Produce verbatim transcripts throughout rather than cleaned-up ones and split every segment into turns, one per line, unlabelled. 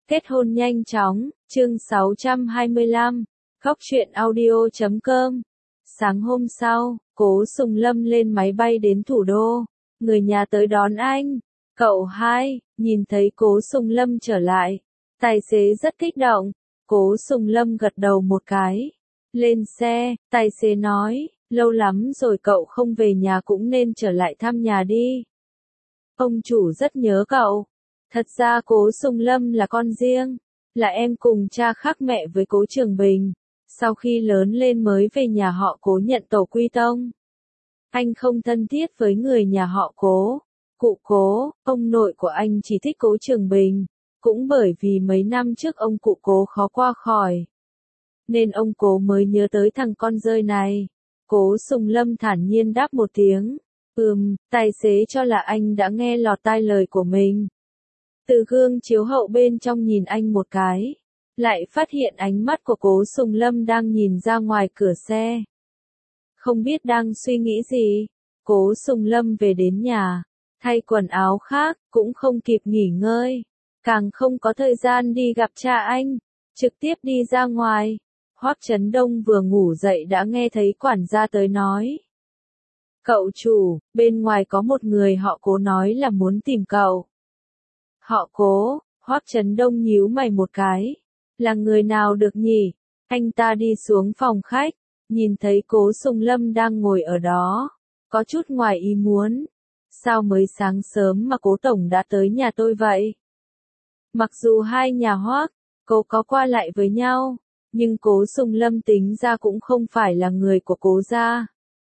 Kết hôn nhanh chóng, chương sáu trăm hai mươi lăm, khóc chuyện audio chấm com. Sáng hôm sau, Cố Sùng Lâm lên máy bay đến thủ đô, người nhà tới đón anh. Cậu hai, nhìn thấy Cố Sùng Lâm trở lại, tài xế rất kích động, Cố Sùng Lâm gật đầu một cái. Lên xe, tài xế nói, lâu lắm rồi cậu không về nhà cũng nên trở lại thăm nhà đi. Ông chủ rất nhớ cậu. Thật ra Cố Sùng Lâm là con riêng, là em cùng cha khác mẹ với Cố Trường Bình. Sau khi lớn lên mới về nhà họ Cố nhận tổ quy tông. Anh không thân thiết với người nhà họ Cố. Cụ Cố, ông nội của anh chỉ thích Cố Trường Bình. Cũng bởi vì mấy năm trước ông cụ Cố khó qua khỏi, nên ông Cố mới nhớ tới thằng con rơi này. Cố Sùng Lâm thản nhiên đáp một tiếng. Ừm, tài xế cho là anh đã nghe lọt tai lời của mình. Từ gương chiếu hậu bên trong nhìn anh một cái, lại phát hiện ánh mắt của Cố Sùng Lâm đang nhìn ra ngoài cửa xe. Không biết đang suy nghĩ gì, Cố Sùng Lâm về đến nhà, thay quần áo khác, cũng không kịp nghỉ ngơi, càng không có thời gian đi gặp cha anh, trực tiếp đi ra ngoài. Hoắc Chấn Đông vừa ngủ dậy đã nghe thấy quản gia tới nói. Cậu chủ, bên ngoài có một người họ Cố nói là muốn tìm cậu. Họ Cố, Hoắc Chấn Đông nhíu mày một cái. Là người nào được nhỉ? Anh ta đi xuống phòng khách, nhìn thấy Cố Sùng Lâm đang ngồi ở đó, có chút ngoài ý muốn. Sao mới sáng sớm mà Cố Tổng đã tới nhà tôi vậy? Mặc dù hai nhà Hoắc, Cố có qua lại với nhau, nhưng Cố Sùng Lâm tính ra cũng không phải là người của Cố gia.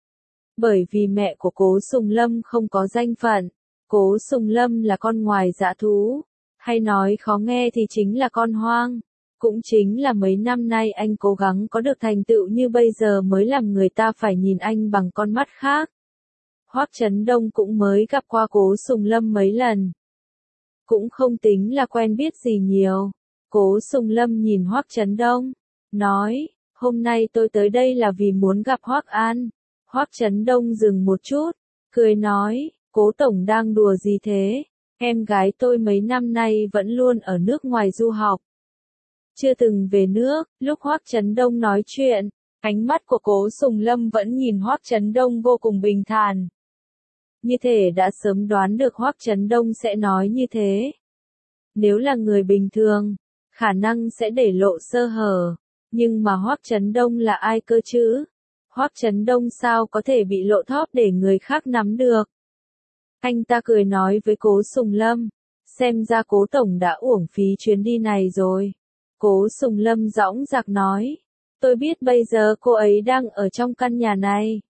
Bởi vì mẹ của Cố Sùng Lâm không có danh phận, Cố Sùng Lâm là con ngoài dã thú, hay nói khó nghe thì chính là con hoang. Cũng chính là mấy năm nay anh cố gắng có được thành tựu như bây giờ mới làm người ta phải nhìn anh bằng con mắt khác. Hoắc Chấn Đông cũng mới gặp qua Cố Sùng Lâm mấy lần, cũng không tính là quen biết gì nhiều. Cố Sùng Lâm nhìn Hoắc Chấn Đông, nói, hôm nay tôi tới đây là vì muốn gặp Hoắc An. Hoắc Chấn Đông dừng một chút, cười nói, Cố Tổng đang đùa gì thế? Em gái tôi mấy năm nay vẫn luôn ở nước ngoài du học, chưa từng về nước. Lúc Hoắc Chấn Đông nói chuyện, ánh mắt của Cố Sùng Lâm vẫn nhìn Hoắc Chấn Đông vô cùng bình thản. Như thể đã sớm đoán được Hoắc Chấn Đông sẽ nói như thế. Nếu là người bình thường, khả năng sẽ để lộ sơ hở, nhưng mà Hoắc Chấn Đông là ai cơ chứ? Hoắc Chấn Đông sao có thể bị lộ thóp để người khác nắm được? Anh ta cười nói với Cố Sùng Lâm, xem ra Cố Tổng đã uổng phí chuyến đi này rồi. Cố Sùng Lâm dõng dạc nói, tôi biết bây giờ cô ấy đang ở trong căn nhà này.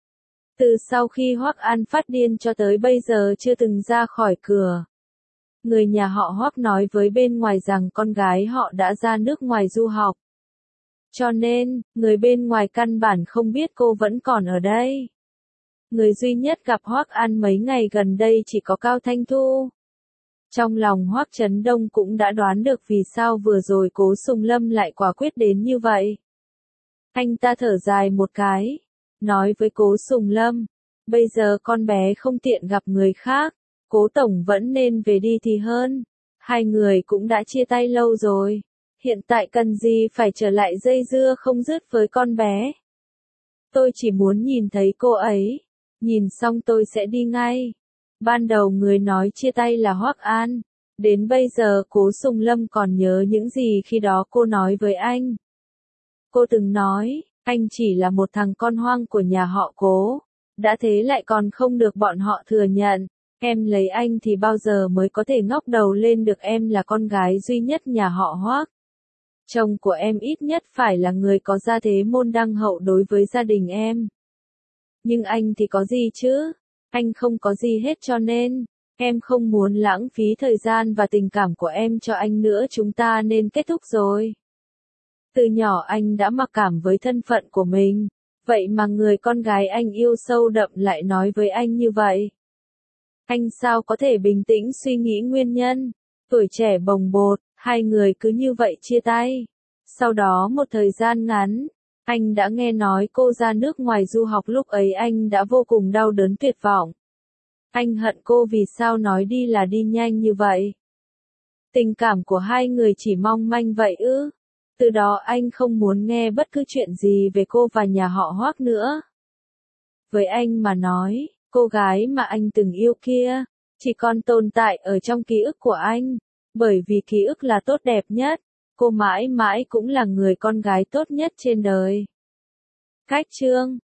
Từ sau khi Hoắc An phát điên cho tới bây giờ chưa từng ra khỏi cửa. Người nhà họ Hoắc nói với bên ngoài rằng con gái họ đã ra nước ngoài du học. Cho nên, người bên ngoài căn bản không biết cô vẫn còn ở đây. Người duy nhất gặp Hoắc An mấy ngày gần đây chỉ có Cao Thanh Thu. Trong lòng Hoắc Chấn Đông cũng đã đoán được vì sao vừa rồi Cố Sùng Lâm lại quả quyết đến như vậy. Anh ta thở dài một cái, nói với Cố Sùng Lâm, bây giờ con bé không tiện gặp người khác, Cố Tổng vẫn nên về đi thì hơn. Hai người cũng đã chia tay lâu rồi, hiện tại cần gì phải trở lại dây dưa không dứt với con bé. Tôi chỉ muốn nhìn thấy cô ấy, nhìn xong tôi sẽ đi ngay. Ban đầu người nói chia tay là Hoắc An, đến bây giờ Cố Sùng Lâm còn nhớ những gì khi đó cô nói với anh. Cô từng nói, anh chỉ là một thằng con hoang của nhà họ Cố, đã thế lại còn không được bọn họ thừa nhận. Em lấy anh thì bao giờ mới có thể ngóc đầu lên được, em là con gái duy nhất nhà họ Hoắc. Chồng của em ít nhất phải là người có gia thế môn đăng hậu đối với gia đình em. Nhưng anh thì có gì chứ? Anh không có gì hết cho nên, em không muốn lãng phí thời gian và tình cảm của em cho anh nữa, chúng ta nên kết thúc rồi. Từ nhỏ anh đã mặc cảm với thân phận của mình, vậy mà người con gái anh yêu sâu đậm lại nói với anh như vậy. Anh sao có thể bình tĩnh suy nghĩ nguyên nhân? Tuổi trẻ bồng bột, hai người cứ như vậy chia tay. Sau đó một thời gian ngắn, anh đã nghe nói cô ra nước ngoài du học, lúc ấy anh đã vô cùng đau đớn tuyệt vọng. Anh hận cô vì sao nói đi là đi nhanh như vậy. Tình cảm của hai người chỉ mong manh vậy ư? Từ đó anh không muốn nghe bất cứ chuyện gì về cô và nhà họ Hoác nữa. Với anh mà nói, cô gái mà anh từng yêu kia, chỉ còn tồn tại ở trong ký ức của anh, bởi vì ký ức là tốt đẹp nhất, cô mãi mãi cũng là người con gái tốt nhất trên đời. Khách chương